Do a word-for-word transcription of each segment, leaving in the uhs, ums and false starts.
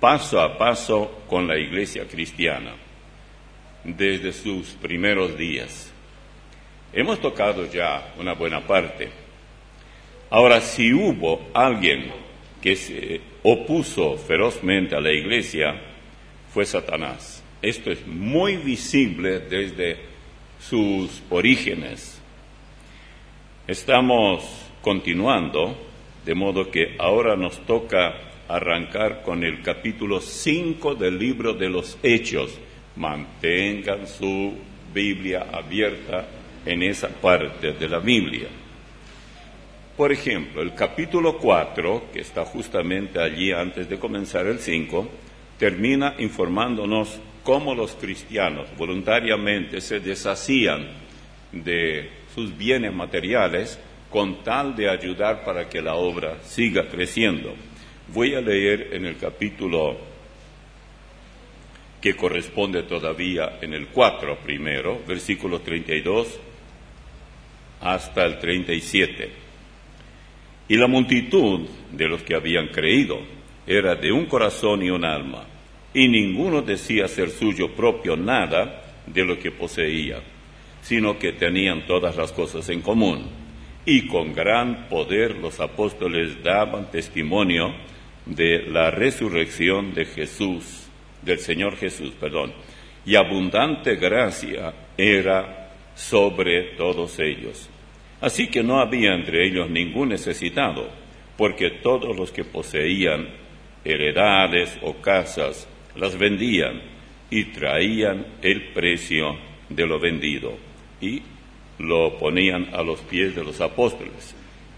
paso a paso con la iglesia cristiana, desde sus primeros días. Hemos tocado ya una buena parte. Ahora, si hubo alguien que se opuso ferozmente a la iglesia, fue Satanás. Esto es muy visible desde sus orígenes. Estamos continuando, de modo que ahora nos toca arrancar con el capítulo cinco del libro de los Hechos. Mantengan su Biblia abierta en esa parte de la Biblia. Por ejemplo, el capítulo cuatro, que está justamente allí antes de comenzar el cinco, termina informándonos cómo los cristianos voluntariamente se deshacían de sus bienes materiales con tal de ayudar para que la obra siga creciendo. Voy a leer en el capítulo que corresponde todavía en el cuatro primero, versículos treinta y dos hasta el treinta y siete. Y la multitud de los que habían creído era de un corazón y un alma, y ninguno decía ser suyo propio nada de lo que poseía, sino que tenían todas las cosas en común. Y con gran poder los apóstoles daban testimonio de la resurrección de Jesús, del Señor Jesús, perdón, y abundante gracia era sobre todos ellos. Así que no había entre ellos ningún necesitado, porque todos los que poseían heredades o casas las vendían y traían el precio de lo vendido y lo ponían a los pies de los apóstoles.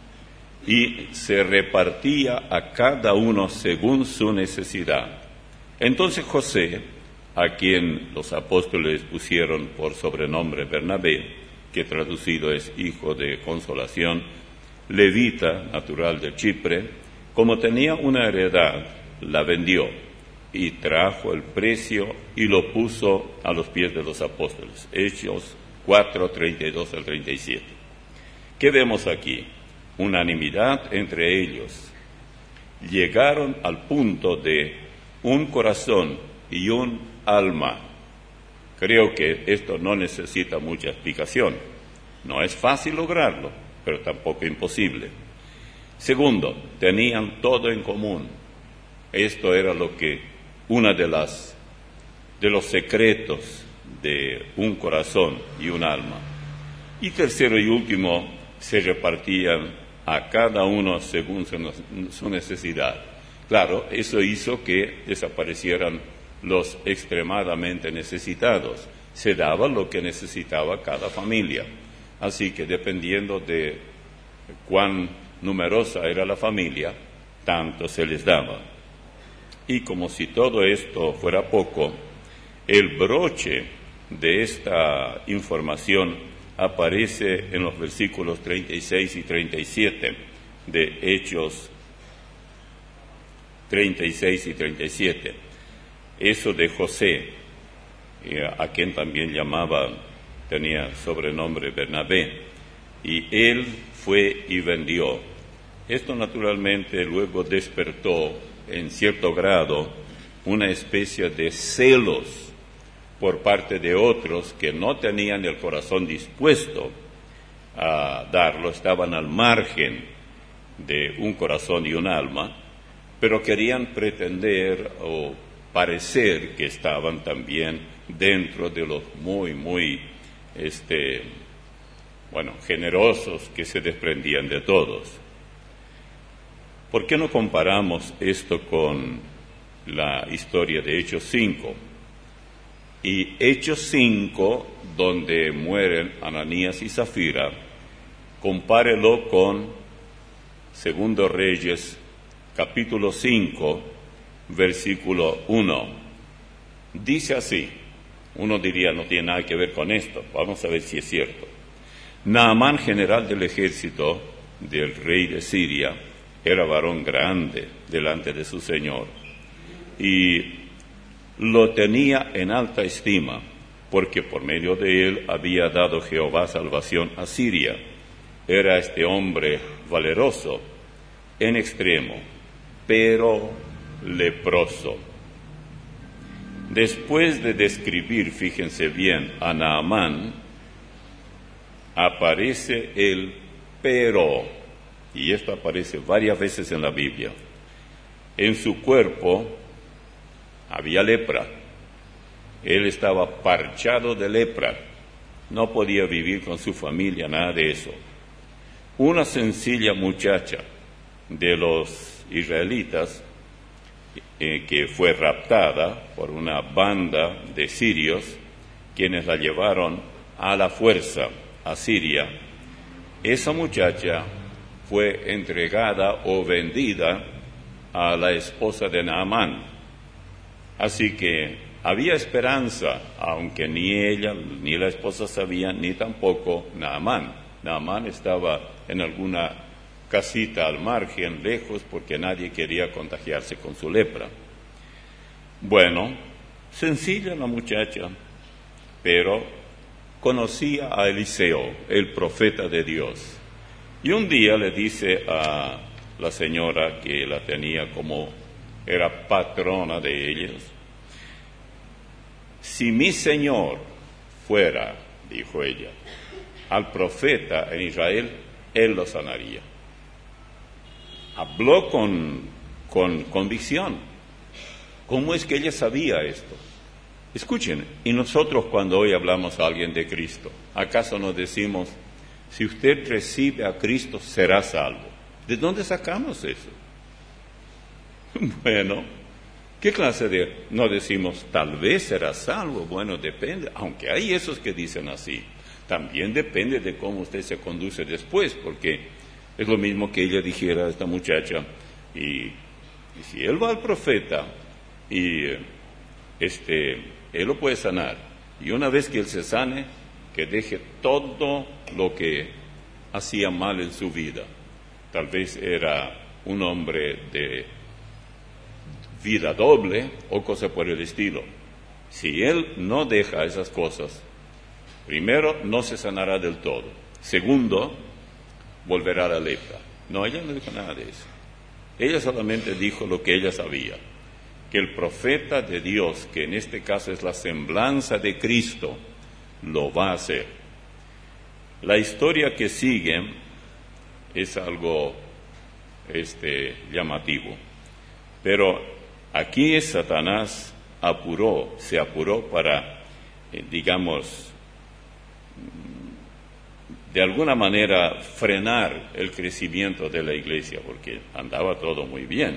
Y se repartía a cada uno según su necesidad. Entonces José, a quien los apóstoles pusieron por sobrenombre Bernabé, que traducido es hijo de consolación, levita, natural de Chipre, como tenía una heredad, la vendió y trajo el precio y lo puso a los pies de los apóstoles. Hechos cuatro, treinta y dos al treinta y siete. ¿Qué vemos aquí? Unanimidad entre ellos. Llegaron al punto de un corazón y un alma. Creo que esto no necesita mucha explicación. No es fácil lograrlo, pero tampoco imposible. Segundo, tenían todo en común. Esto era lo que una de las de los secretos de un corazón y un alma. Y tercero y último, se repartían a cada uno según su necesidad. Claro, eso hizo que desaparecieran los extremadamente necesitados. Se daba lo que necesitaba cada familia. Así que dependiendo de cuán numerosa era la familia, tanto se les daba. Y como si todo esto fuera poco, el broche de esta información aparece en los versículos treinta y seis y treinta y siete de Hechos treinta y seis y treinta y siete. Eso de José, a quien también llamaban, tenía sobrenombre Bernabé, y él fue y vendió. Esto naturalmente luego despertó en cierto grado una especie de celos por parte de otros que no tenían el corazón dispuesto a darlo, estaban al margen de un corazón y un alma, pero querían pretender o parecer que estaban también dentro de los muy, muy, este, bueno, generosos que se desprendían de todos. ¿Por qué no comparamos esto con la historia de Hechos cinco? Y Hechos cinco, donde mueren Ananías y Zafira, compárelo con Segundo Reyes, capítulo cinco, versículo uno. Dice así, uno diría no tiene nada que ver con esto, vamos a ver si es cierto. Naamán, general del ejército del rey de Siria, era varón grande delante de su señor, y lo tenía en alta estima, porque por medio de él había dado Jehová salvación a Siria. Era este hombre valeroso en extremo, pero leproso. Después de describir, fíjense bien, a Naamán, aparece el pero, y esto aparece varias veces en la Biblia. En su cuerpo había lepra. Él estaba parchado de lepra. No podía vivir con su familia, nada de eso. Una sencilla muchacha de los israelitas eh, que fue raptada por una banda de sirios, quienes la llevaron a la fuerza a Siria. Esa muchacha fue entregada o vendida a la esposa de Naamán. Así que había esperanza, aunque ni ella ni la esposa sabían, ni tampoco Naamán. Naamán estaba en alguna casita al margen, lejos, porque nadie quería contagiarse con su lepra. Bueno, sencilla la muchacha, pero conocía a Eliseo, el profeta de Dios. Y un día le dice a la señora que la tenía como, era patrona de ellos: si mi señor fuera, dijo ella, al profeta en Israel, él lo sanaría. Habló con, con convicción. ¿Cómo es que ella sabía esto? Escuchen, y nosotros cuando hoy hablamos a alguien de Cristo, ¿acaso nos decimos, si usted recibe a Cristo, será salvo? ¿De dónde sacamos eso? Bueno, ¿qué clase de...? No decimos, tal vez será salvo. Bueno, depende, aunque hay esos que dicen así. También depende de cómo usted se conduce después, porque es lo mismo que ella dijera a esta muchacha, y, y si él va al profeta, y este, él lo puede sanar, y una vez que él se sane, que deje todo lo que hacía mal en su vida. Tal vez era un hombre de vida doble o cosa por el estilo. Si él no deja esas cosas, primero, no se sanará del todo. Segundo, volverá a la lepra. No, ella no dijo nada de eso. Ella solamente dijo lo que ella sabía, que el profeta de Dios, que en este caso es la semblanza de Cristo, lo va a hacer. La historia que sigue es algo este, llamativo, pero aquí Satanás apuró, se apuró para, eh, digamos, de alguna manera frenar el crecimiento de la iglesia, porque andaba todo muy bien.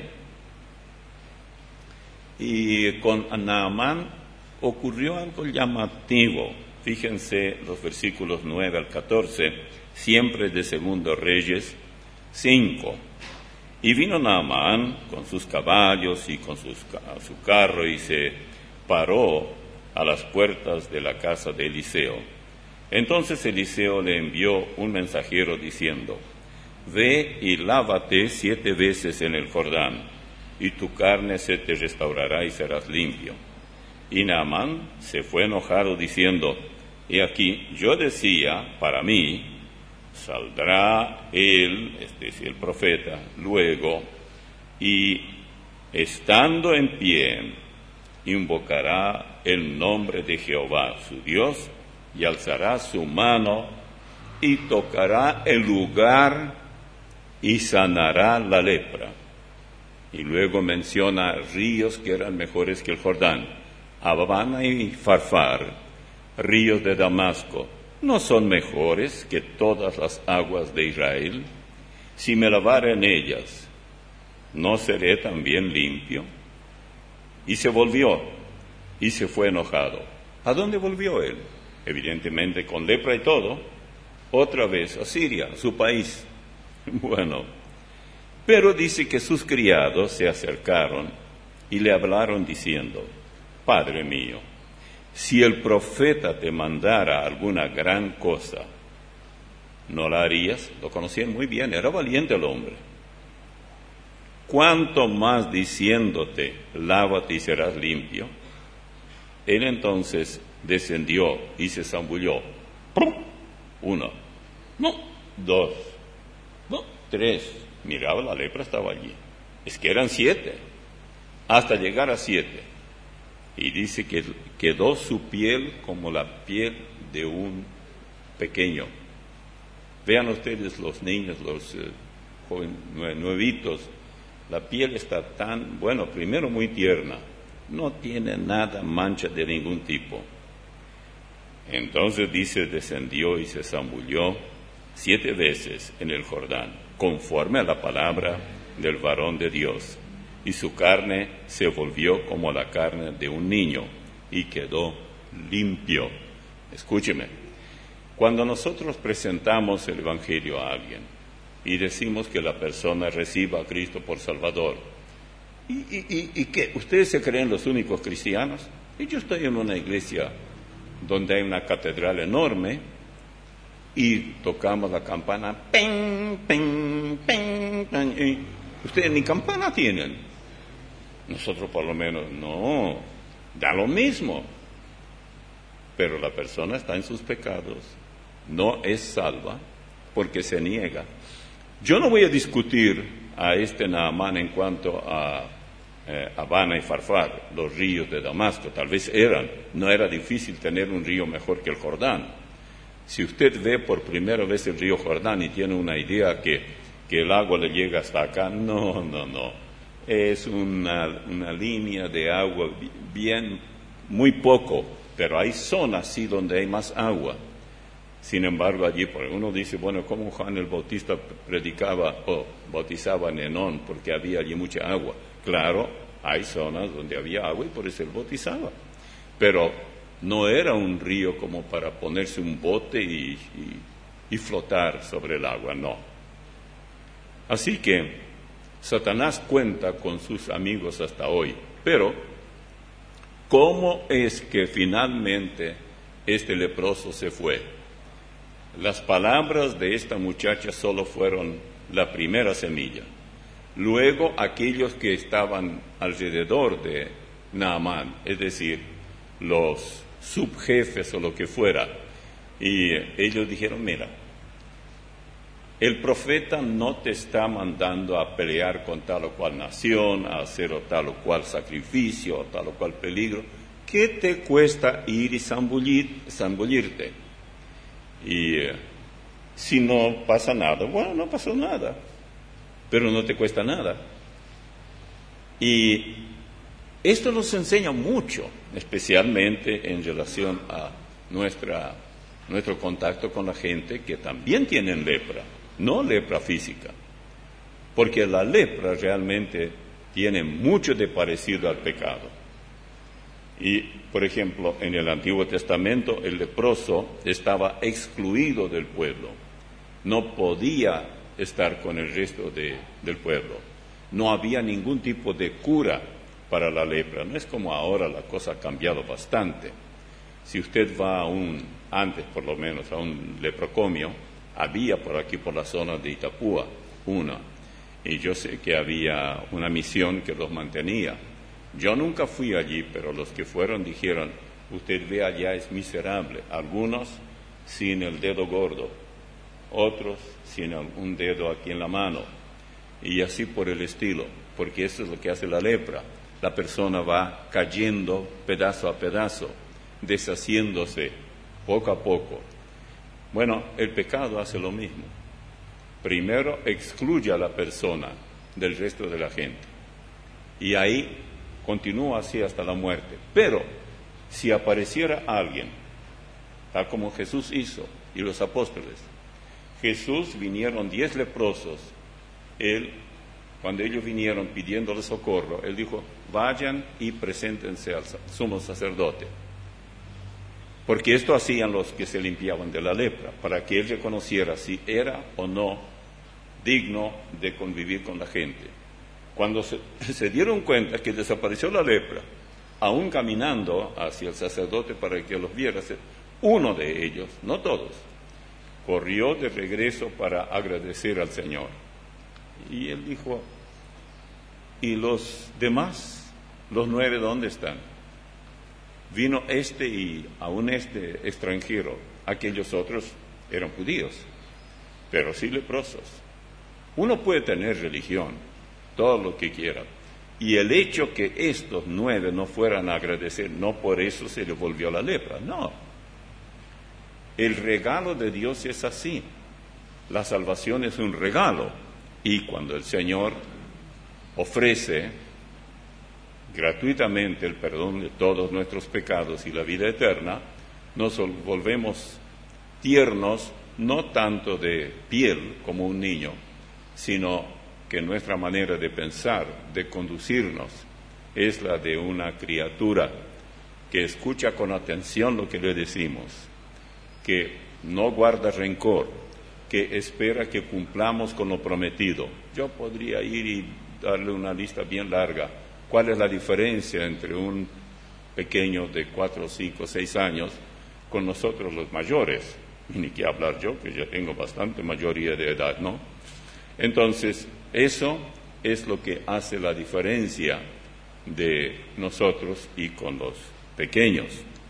Y con Naamán ocurrió algo llamativo. Fíjense los versículos nueve al catorce, siempre de Segundo Reyes cinco. Y vino Naamán con sus caballos y con sus, su carro y se paró a las puertas de la casa de Eliseo. Entonces Eliseo le envió un mensajero diciendo: ve y lávate siete veces en el Jordán, y tu carne se te restaurará y serás limpio. Y Naamán se fue enojado diciendo: he aquí, yo decía para mí, saldrá él, es decir, el profeta, luego, y estando en pie, invocará el nombre de Jehová, su Dios, y alzará su mano y tocará el lugar y sanará la lepra. Y luego menciona ríos que eran mejores que el Jordán, Abana y Farfar, ríos de Damasco, ¿no son mejores que todas las aguas de Israel? Si me lavare en ellas, ¿no seré también limpio? Y se volvió, y se fue enojado. ¿A dónde volvió él? Evidentemente con lepra y todo, otra vez a Siria, su país. Bueno, pero dice que sus criados se acercaron y le hablaron diciendo: Padre mío, si el profeta te mandara alguna gran cosa, ¿no la harías? Lo conocían muy bien, era valiente el hombre. ¿Cuánto más diciéndote, lávate y serás limpio? Él entonces descendió y se zambulló. Uno, no, dos, no, tres. Miraba, la lepra estaba allí. Es que eran siete, hasta llegar a siete. y dice que quedó su piel como la piel de un pequeño. Vean ustedes los niños, los eh, joven, nuevitos, la piel está tan, bueno, primero muy tierna, no tiene nada, mancha de ningún tipo. Entonces dice, descendió y se zambulló siete veces en el Jordán, conforme a la palabra del varón de Dios, y su carne se volvió como la carne de un niño, y quedó limpio. Escúcheme, cuando nosotros presentamos el Evangelio a alguien, y decimos que la persona reciba a Cristo por Salvador, ¿y, y, y, y qué? ¿Ustedes se creen los únicos cristianos? Y yo estoy en una iglesia donde hay una catedral enorme, y tocamos la campana, pen, pen, pen, pen, y ustedes ni campana tienen. Nosotros por lo menos, no, da lo mismo. Pero la persona está en sus pecados, no es salva, porque se niega. Yo no voy a discutir a este Naamán en cuanto a eh, Abana y Farfar, los ríos de Damasco, tal vez eran, no era difícil tener un río mejor que el Jordán. Si usted ve por primera vez el río Jordán y tiene una idea que, que el agua le llega hasta acá, no, no, no, es una, una línea de agua bien, muy poco, pero hay zonas sí donde hay más agua. Sin embargo, allí uno dice, bueno, ¿cómo Juan el Bautista predicaba o bautizaba en Enón? Porque había allí mucha agua. Claro, hay zonas donde había agua y por eso él bautizaba. Pero no era un río como para ponerse un bote y, y, y flotar sobre el agua, no. Así que Satanás cuenta con sus amigos hasta hoy. Pero, ¿cómo es que finalmente este leproso se fue? Las palabras de esta muchacha solo fueron la primera semilla. Luego aquellos que estaban alrededor de Naamán, es decir, los subjefes o lo que fuera, y ellos dijeron, mira, el profeta no te está mandando a pelear con tal o cual nación, a hacer o tal o cual sacrificio, o tal o cual peligro. ¿Qué te cuesta ir y zambullir, zambullirte? Y eh, si no pasa nada, bueno, no pasó nada, pero no te cuesta nada. Y esto nos enseña mucho, especialmente en relación a nuestra, nuestro contacto con la gente que también tienen lepra, no lepra física, porque la lepra realmente tiene mucho de parecido al pecado. Y, por ejemplo, en el Antiguo Testamento el leproso estaba excluido del pueblo, no podía estar con el resto de, del pueblo, no había ningún tipo de cura para la lepra. No es como ahora, la cosa ha cambiado bastante. Si usted va a un, antes por lo menos, a un leprocomio, había por aquí, por la zona de Itapúa, una, y yo sé que había una misión que los mantenía. Yo nunca fui allí, pero los que fueron dijeron, usted ve allá es miserable, algunos sin el dedo gordo, otros sin un dedo aquí en la mano, y así por el estilo, porque eso es lo que hace la lepra. La persona va cayendo pedazo a pedazo, deshaciéndose poco a poco. Bueno, el pecado hace lo mismo. Primero excluye a la persona del resto de la gente, y ahí continúa así hasta la muerte. Pero si apareciera alguien, tal como Jesús hizo y los apóstoles, Jesús vinieron diez leprosos, él, cuando ellos vinieron pidiéndole socorro, él dijo, vayan y preséntense al sumo sacerdote. Porque esto hacían los que se limpiaban de la lepra, para que él reconociera si era o no digno de convivir con la gente. Cuando se, se dieron cuenta que desapareció la lepra, aún caminando hacia el sacerdote para que los viera, uno de ellos, no todos, corrió de regreso para agradecer al Señor. Y él dijo, ¿y los demás, los nueve, dónde están? Vino este y aún este extranjero, aquellos otros eran judíos, pero sí leprosos. Uno puede tener religión, todo lo que quiera, Y el hecho que estos nueve no fueran a agradecer, no por eso se le volvió la lepra, no. El regalo de Dios es así. La salvación es un regalo. Y cuando el Señor ofrece gratuitamente el perdón de todos nuestros pecados y la vida eterna, nos volvemos tiernos, no tanto de piel como un niño, sino que nuestra manera de pensar, de conducirnos, es la de una criatura que escucha con atención lo que le decimos, que no guarda rencor, que espera que cumplamos con lo prometido. Yo podría ir y darle una lista bien larga. ¿Cuál es la diferencia entre un pequeño de cuatro, cinco, seis años con nosotros los mayores? Y ni qué hablar yo, que ya tengo bastante mayoría de edad, ¿no? Entonces, eso es lo que hace la diferencia de nosotros y con los pequeños.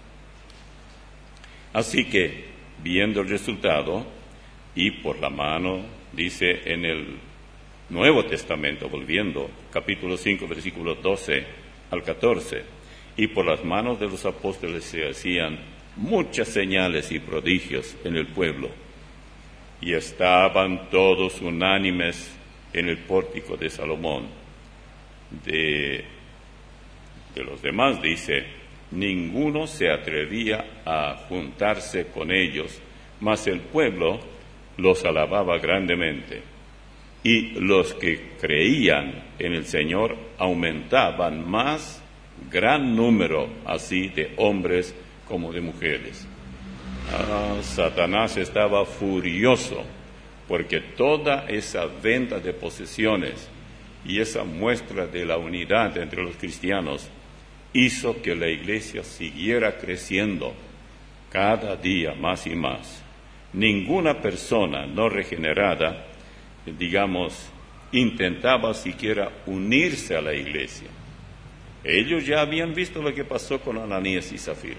Así que, viendo el resultado, y por la mano, dice en el Nuevo Testamento, volviendo, capítulo cinco, versículos doce al catorce, y por las manos de los apóstoles se hacían muchas señales y prodigios en el pueblo, y estaban todos unánimes en el pórtico de Salomón. De, de los demás dice, ninguno se atrevía a juntarse con ellos, mas el pueblo los alababa grandemente. Y los que creían en el Señor aumentaban más, gran número así de hombres como de mujeres. Ah, Satanás estaba furioso porque toda esa venta de posesiones y esa muestra de la unidad entre los cristianos hizo que la iglesia siguiera creciendo cada día más y más. Ninguna persona no regenerada, digamos, intentaba siquiera unirse a la iglesia. Ellos ya habían visto lo que pasó con Ananías y Zafira.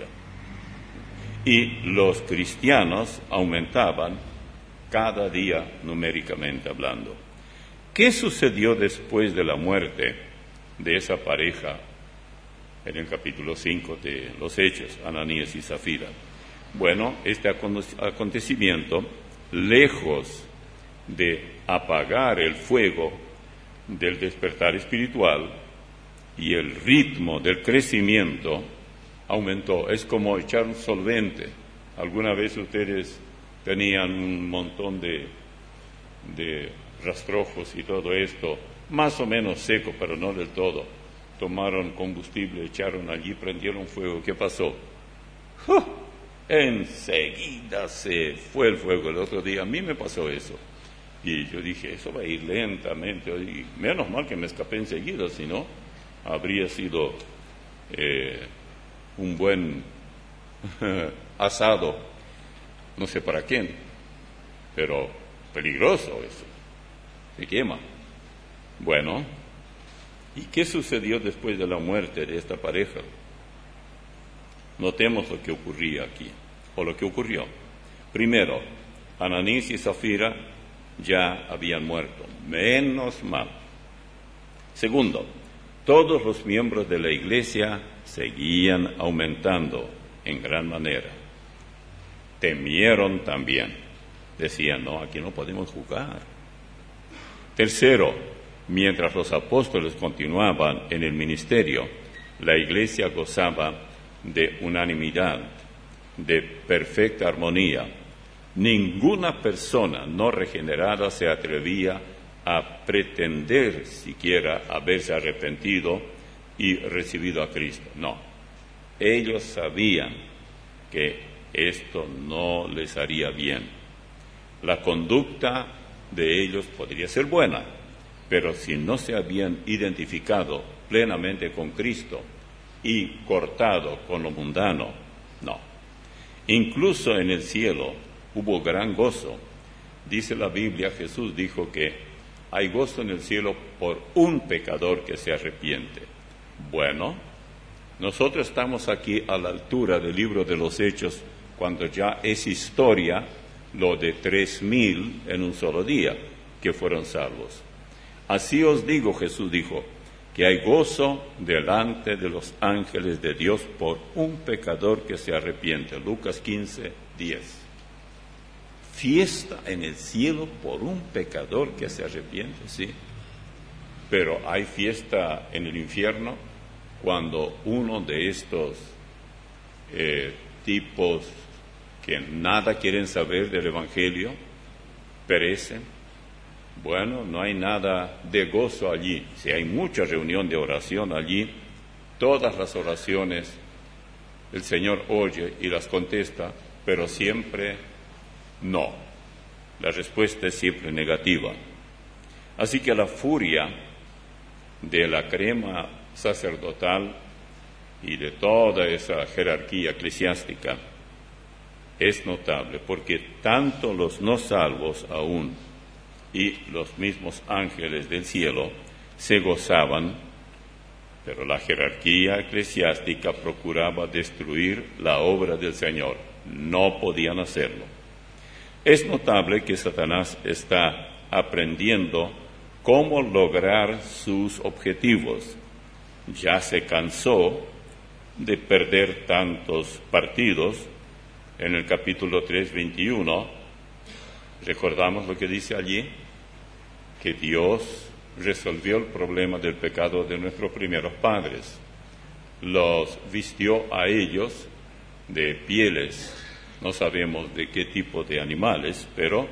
Y los cristianos aumentaban cada día numéricamente hablando. ¿Qué sucedió después de la muerte de esa pareja en el capítulo cinco de los Hechos, Ananías y Zafira? Bueno, este acontecimiento, lejos de apagar el fuego del despertar espiritual y el ritmo del crecimiento, aumentó. Es como echar un solvente. Alguna vez ustedes tenían un montón de, de rastrojos y todo esto, más o menos seco, pero no del todo. Tomaron combustible, echaron allí, prendieron fuego. ¿Qué pasó? ¡Uh! Enseguida se fue el fuego. El otro día a mí me pasó eso. Y yo dije, eso va a ir lentamente. Y menos mal que me escapé enseguida, si no, habría sido eh, un buen asado, no sé para quién, pero peligroso eso, se quema. Bueno, ¿y qué sucedió después de la muerte de esta pareja? Notemos lo que ocurría aquí, o lo que ocurrió. Primero, Ananías y Zafira ya habían muerto, menos mal. Segundo, todos los miembros de la iglesia seguían aumentando en gran manera. Temieron también. Decían, no, aquí no podemos jugar. Tercero, mientras los apóstoles continuaban en el ministerio, la iglesia gozaba de unanimidad, de perfecta armonía. Ninguna persona no regenerada se atrevía a pretender siquiera haberse arrepentido y recibido a Cristo. No, ellos sabían que esto no les haría bien. La conducta de ellos podría ser buena, pero si no se habían identificado plenamente con Cristo y cortado con lo mundano, no. Incluso en el cielo hubo gran gozo. Dice la Biblia, Jesús dijo que hay gozo en el cielo por un pecador que se arrepiente. Bueno, nosotros estamos aquí a la altura del libro de los Hechos, cuando ya es historia lo de tres mil en un solo día que fueron salvos. Así os digo, Jesús dijo, que hay gozo delante de los ángeles de Dios por un pecador que se arrepiente. Lucas quince, diez. Fiesta en el cielo por un pecador que se arrepiente, sí. Pero hay fiesta en el infierno cuando uno de estos eh, tipos que nada quieren saber del Evangelio perecen. Bueno, no hay nada de gozo allí. Si hay mucha reunión de oración allí, todas las oraciones el Señor oye y las contesta, pero siempre no. La respuesta es siempre negativa. Así que la furia de la crema sacerdotal y de toda esa jerarquía eclesiástica es notable, porque tanto los no salvos aún y los mismos ángeles del cielo se gozaban, pero la jerarquía eclesiástica procuraba destruir la obra del Señor. No podían hacerlo. Es notable que Satanás está aprendiendo cómo lograr sus objetivos. Ya se cansó de perder tantos partidos. En el capítulo tres, veintiuno, recordamos lo que dice allí, que Dios resolvió el problema del pecado de nuestros primeros padres. Los vistió a ellos de pieles, no sabemos de qué tipo de animales, pero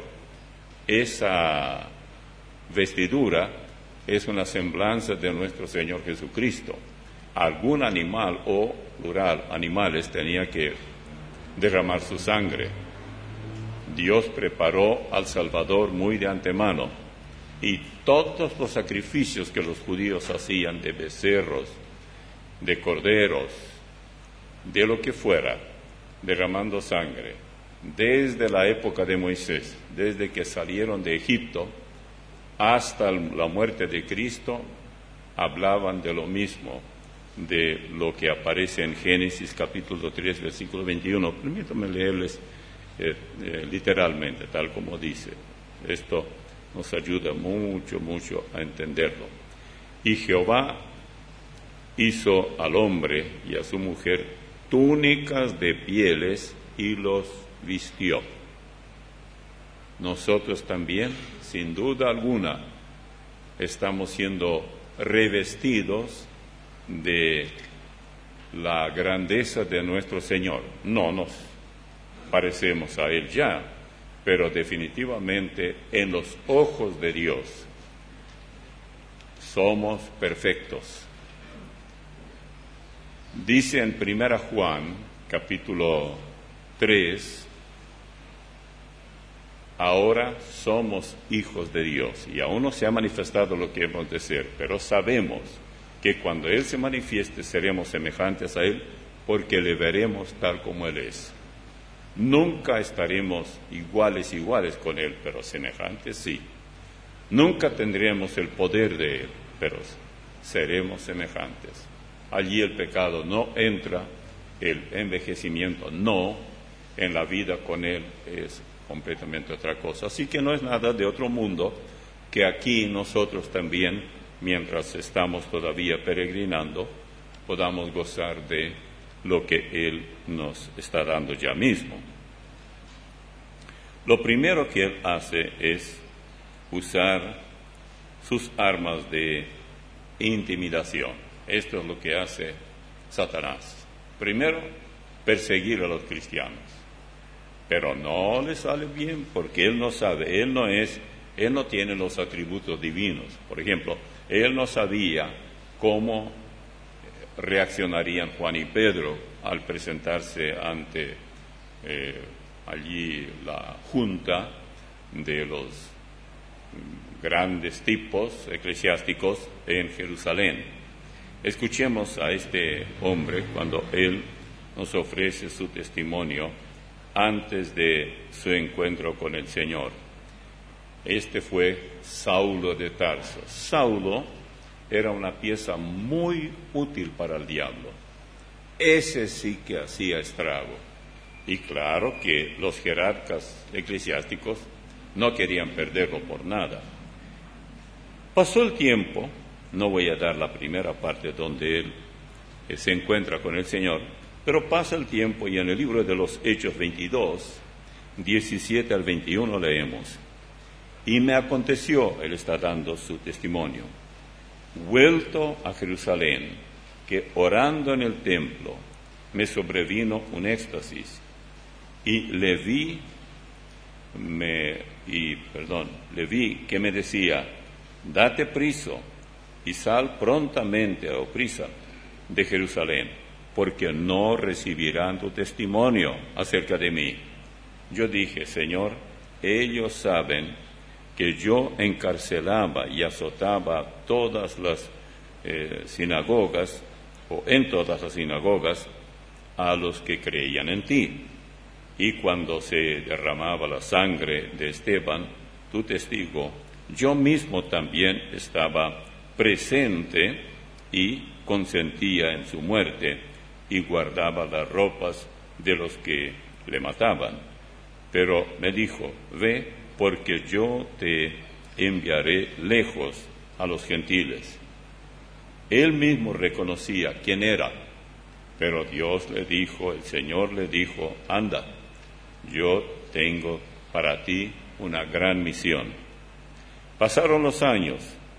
esa vestidura es una semblanza de nuestro Señor Jesucristo. Algún animal, o plural, animales, tenía que derramar su sangre. Dios preparó al Salvador muy de antemano, y todos los sacrificios que los judíos hacían de becerros, de corderos, de lo que fuera, derramando sangre, desde la época de Moisés, desde que salieron de Egipto hasta la muerte de Cristo, hablaban de lo mismo, de lo que aparece en Génesis capítulo tres, versículo veintiuno. Permítanme leerles eh, eh, literalmente, tal como dice. Esto nos ayuda mucho, mucho a entenderlo. Y Jehová hizo al hombre y a su mujer túnicas de pieles y los vistió. Nosotros también, sin duda alguna, estamos siendo revestidos de la grandeza de nuestro Señor. No nos parecemos a Él ya, pero definitivamente en los ojos de Dios somos perfectos. Dice en Primera Juan, capítulo tres, ahora somos hijos de Dios, y aún no se ha manifestado lo que hemos de ser, pero sabemos que cuando Él se manifieste seremos semejantes a Él, porque le veremos tal como Él es. Nunca estaremos iguales, iguales con Él, pero semejantes sí. Nunca tendremos el poder de Él, pero seremos semejantes. Allí el pecado no entra, el envejecimiento no, en la vida con Él es completamente otra cosa. Así que no es nada de otro mundo que aquí nosotros también, mientras estamos todavía peregrinando, podamos gozar de lo que Él nos está dando ya mismo. Lo primero que Él hace es usar sus armas de intimidación. Esto es lo que hace Satanás. Primero, perseguir a los cristianos. Pero no le sale bien porque Él no sabe, Él no es, Él no tiene los atributos divinos. Por ejemplo, Él no sabía cómo reaccionarían Juan y Pedro al presentarse ante eh, allí la junta de los grandes tipos eclesiásticos en Jerusalén. Escuchemos a este hombre cuando él nos ofrece su testimonio antes de su encuentro con el Señor. Este fue Saulo de Tarso. Saulo era una pieza muy útil para el diablo. Ese sí que hacía estrago. Y claro que los jerarcas eclesiásticos no querían perderlo por nada. Pasó el tiempo, No voy a dar la primera parte donde él eh, se encuentra con el Señor, pero pasa el tiempo y en el libro de los Hechos veintidós, diecisiete al veintiuno leemos: y me aconteció, él está dando su testimonio, vuelto a Jerusalén, que orando en el templo me sobrevino un éxtasis, y le vi, me, y, perdón, le vi que me decía: date prisa y sal prontamente o prisa de Jerusalén, porque no recibirán tu testimonio acerca de mí. Yo dije: Señor, ellos saben que yo encarcelaba y azotaba todas las eh, sinagogas, o en todas las sinagogas, a los que creían en ti. Y cuando se derramaba la sangre de Esteban, tu testigo, yo mismo también estaba presente y consentía en su muerte y guardaba las ropas de los que le mataban. Pero me dijo: ve, porque yo te enviaré lejos a los gentiles. Él mismo reconocía quién era, pero Dios le dijo, el Señor le dijo: anda, yo tengo para ti una gran misión. Pasaron los años,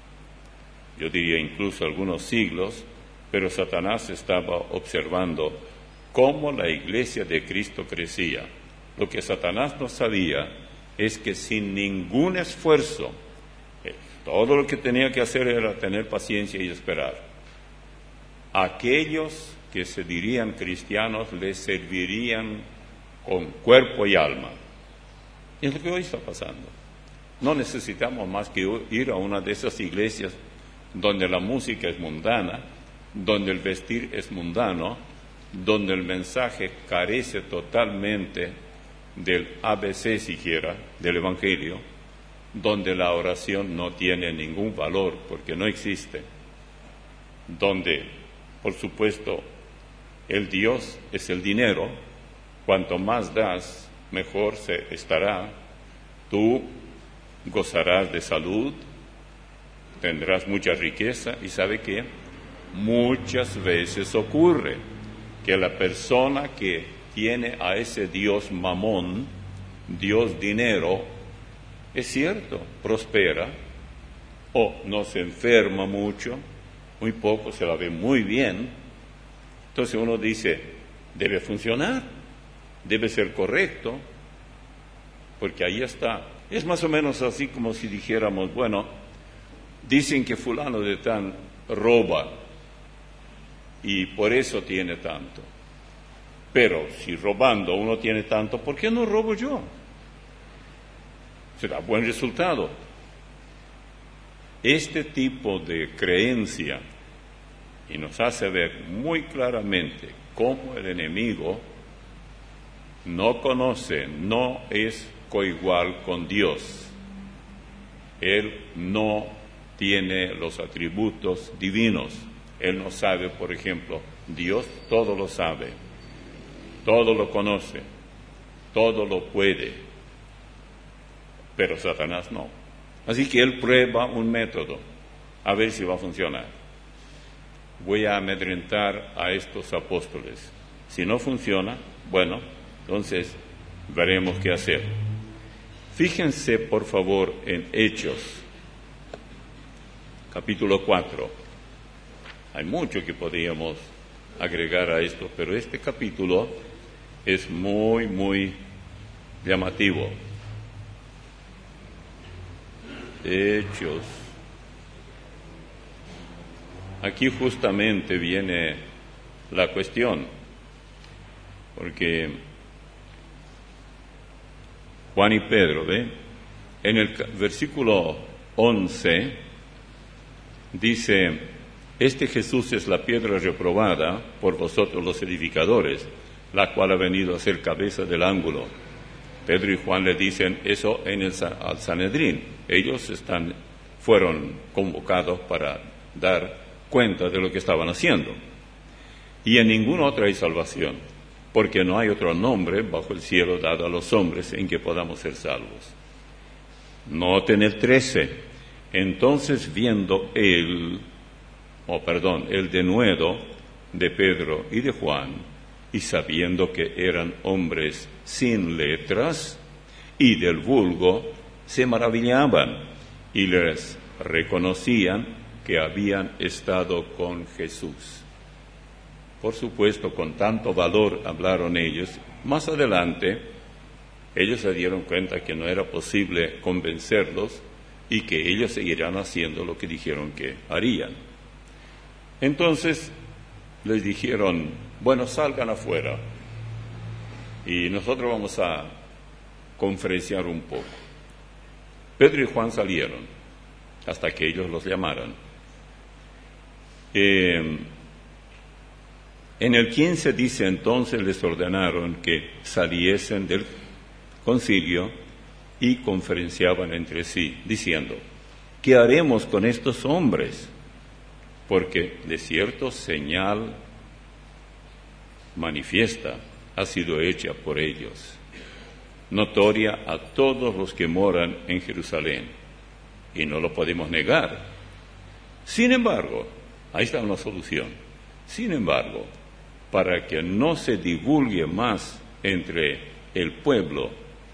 yo diría incluso algunos siglos, pero Satanás estaba observando cómo la iglesia de Cristo crecía. Lo que Satanás no sabía es que sin ningún esfuerzo, todo lo que tenía que hacer era tener paciencia y esperar. Aquellos que se dirían cristianos les servirían con cuerpo y alma. Y es lo que hoy está pasando. No necesitamos más que ir a una de esas iglesias donde la música es mundana, donde el vestir es mundano, donde el mensaje carece totalmente del A B C siquiera, del Evangelio, donde la oración no tiene ningún valor porque no existe, donde, por supuesto, el Dios es el dinero. Cuanto más das, mejor se estará. Tú gozarás de salud, tendrás mucha riqueza, y ¿sabe qué? Muchas veces ocurre que la persona que tiene a ese Dios mamón, Dios dinero, es cierto, prospera, o no se enferma mucho, muy poco, se la ve muy bien. Entonces uno dice, debe funcionar, debe ser correcto, porque ahí está. Es más o menos así como si dijéramos, bueno, dicen que fulano de tal roba y por eso tiene tanto. Pero si robando uno tiene tanto, ¿por qué no robo yo? Será buen resultado. Este tipo de creencia, y nos hace ver muy claramente cómo el enemigo no conoce, no es coigual con Dios. Él no tiene los atributos divinos. Él no sabe, por ejemplo, Dios todo lo sabe, todo lo conoce, todo lo puede, pero Satanás no. Así que él prueba un método, a ver si va a funcionar. Voy a amedrentar a estos apóstoles. Si no funciona, bueno, entonces veremos qué hacer. Fíjense, por favor, en Hechos, capítulo cuatro. Hay mucho que podríamos agregar a esto, pero este capítulo es muy, muy llamativo. Hechos. Aquí justamente viene la cuestión, porque Juan y Pedro, ¿ve? En el versículo once dice: este Jesús es la piedra reprobada por vosotros los edificadores, la cual ha venido a ser cabeza del ángulo. Pedro y Juan le dicen eso en el, al Sanedrín. Ellos están, fueron convocados para dar cuenta de lo que estaban haciendo. Y en ninguna otra hay salvación, porque no hay otro nombre bajo el cielo dado a los hombres en que podamos ser salvos. Noten el trece. Entonces, viendo él o perdón, el denuedo de Pedro y de Juan, y sabiendo que eran hombres sin letras y del vulgo, se maravillaban y les reconocían que habían estado con Jesús. Por supuesto, con tanto valor hablaron ellos. Más adelante, ellos se dieron cuenta que no era posible convencerlos y que ellos seguirán haciendo lo que dijeron que harían. Entonces les dijeron, bueno, salgan afuera y nosotros vamos a conferenciar un poco. Pedro y Juan salieron hasta que ellos los llamaran. Eh, en el quince dice, entonces les ordenaron que saliesen del concilio y conferenciaban entre sí, diciendo, ¿qué haremos con estos hombres? Porque de cierto señal manifiesta ha sido hecha por ellos, notoria a todos los que moran en Jerusalén, y no lo podemos negar. Sin embargo, ahí está una solución. Sin embargo, para que no se divulgue más entre el pueblo,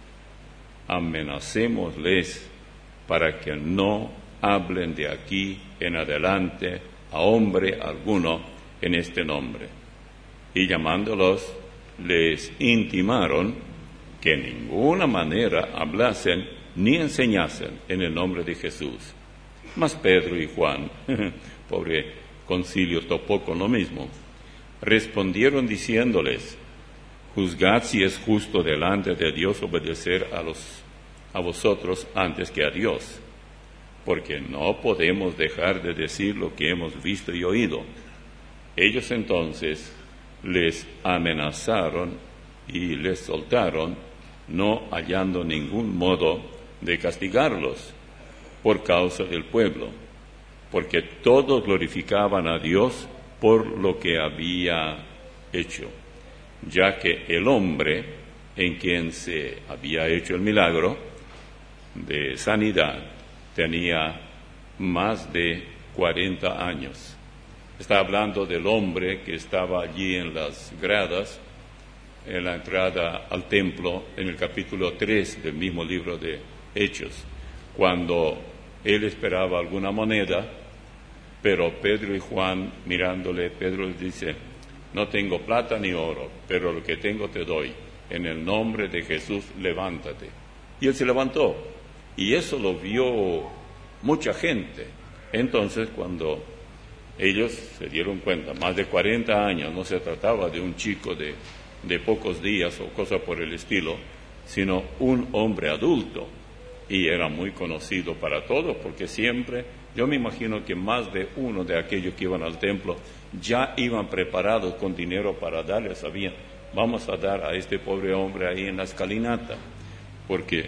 amenacémosles para que no hablen de aquí en adelante a hombre alguno en este nombre. Y llamándolos, les intimaron que en ninguna manera hablasen ni enseñasen en el nombre de Jesús. Mas Pedro y Juan, pobre concilio, topó con lo mismo, respondieron diciéndoles, juzgad si es justo delante de Dios obedecer a los a vosotros antes que a Dios, porque no podemos dejar de decir lo que hemos visto y oído. Ellos entonces les amenazaron y les soltaron, no hallando ningún modo de castigarlos por causa del pueblo, porque todos glorificaban a Dios por lo que había hecho, ya que el hombre en quien se había hecho el milagro de sanidad tenía más de cuarenta años. Está hablando del hombre que estaba allí en las gradas, en la entrada al templo, en el capítulo tres del mismo libro de Hechos, cuando él esperaba alguna moneda, pero Pedro y Juan, mirándole, Pedro les dice, no tengo plata ni oro, pero lo que tengo te doy. En el nombre de Jesús, levántate. Y él se levantó. Y eso lo vio mucha gente. Entonces, cuando ellos se dieron cuenta, más de cuarenta años, no se trataba de un chico de, de pocos días o cosa por el estilo, sino un hombre adulto. Y era muy conocido para todos, porque siempre, yo me imagino que más de uno de aquellos que iban al templo ya iban preparados con dinero para darle, sabían, vamos a dar a este pobre hombre ahí en la escalinata, porque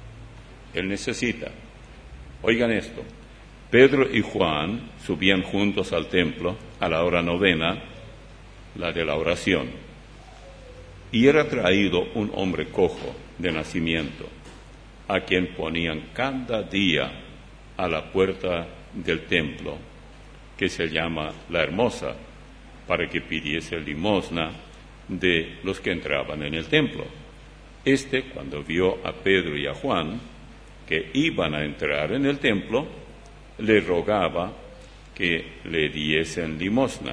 él necesita. Oigan esto, Pedro y Juan subían juntos al templo a la hora novena, la de la oración, y era traído un hombre cojo de nacimiento, a quien ponían cada día a la puerta del templo, que se llama La Hermosa, para que pidiese limosna de los que entraban en el templo. Este, cuando vio a Pedro y a Juan, que iban a entrar en el templo, le rogaba que le diesen limosna.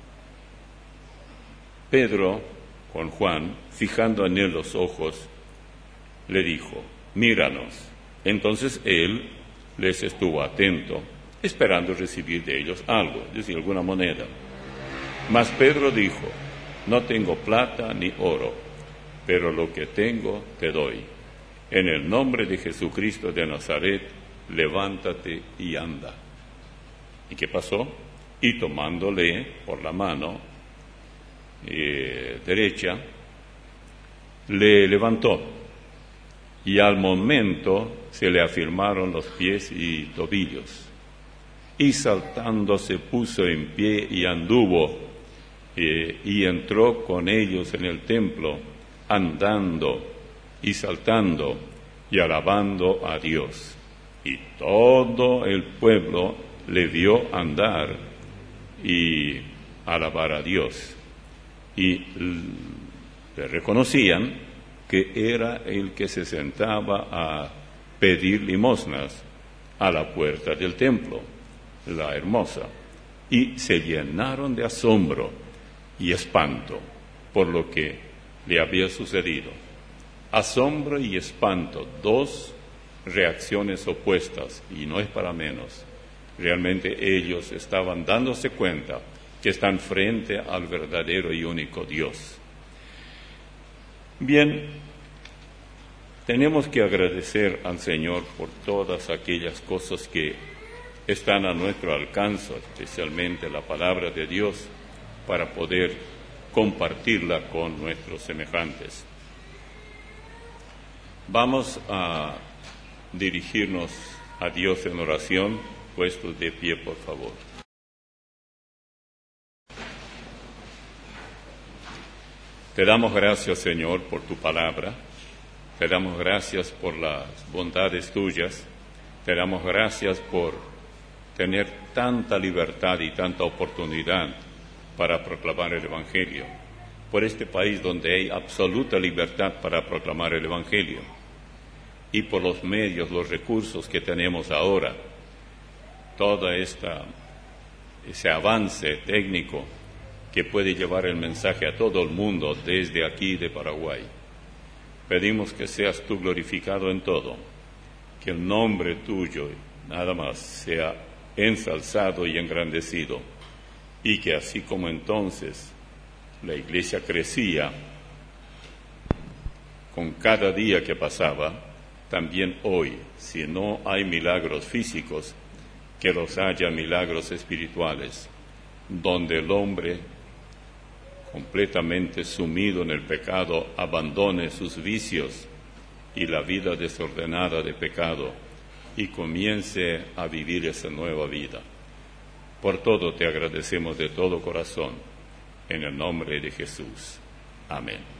Pedro, con Juan, fijando en él los ojos, le dijo, míranos. Entonces él les estuvo atento, esperando recibir de ellos algo, es decir, alguna moneda. Mas Pedro dijo, no tengo plata ni oro, pero lo que tengo te doy. En el nombre de Jesucristo de Nazaret, levántate y anda. ¿Y qué pasó? Y tomándole por la mano eh, derecha, le levantó. Y al momento se le afirmaron los pies y tobillos. Y saltando se puso en pie y anduvo, eh, y entró con ellos en el templo, andando y saltando y alabando a Dios. Y todo el pueblo le vio andar y alabar a Dios. Y le reconocían que era el que se sentaba a pedir limosnas a la puerta del templo, la hermosa, y se llenaron de asombro y espanto por lo que le había sucedido. Asombro y espanto, dos reacciones opuestas, y no es para menos. Realmente ellos estaban dándose cuenta que están frente al verdadero y único Dios. Bien, tenemos que agradecer al Señor por todas aquellas cosas que están a nuestro alcance, especialmente la palabra de Dios, para poder compartirla con nuestros semejantes. Vamos a dirigirnos a Dios en oración, puestos de pie, por favor. Te damos gracias, Señor, por tu palabra. Te damos gracias por las bondades tuyas. Te damos gracias por tener tanta libertad y tanta oportunidad para proclamar el Evangelio. Por este país donde hay absoluta libertad para proclamar el Evangelio. Y por los medios, los recursos que tenemos ahora. Todo esta, ese avance técnico que puede llevar el mensaje a todo el mundo desde aquí de Paraguay. Pedimos que seas tú glorificado en todo, que el nombre tuyo, nada más, sea ensalzado y engrandecido, y que así como entonces la iglesia crecía con cada día que pasaba, también hoy, si no hay milagros físicos, que los haya milagros espirituales, donde el hombre completamente sumido en el pecado abandone sus vicios y la vida desordenada de pecado y comience a vivir esa nueva vida. Por todo te agradecemos de todo corazón, en el nombre de Jesús. Amén.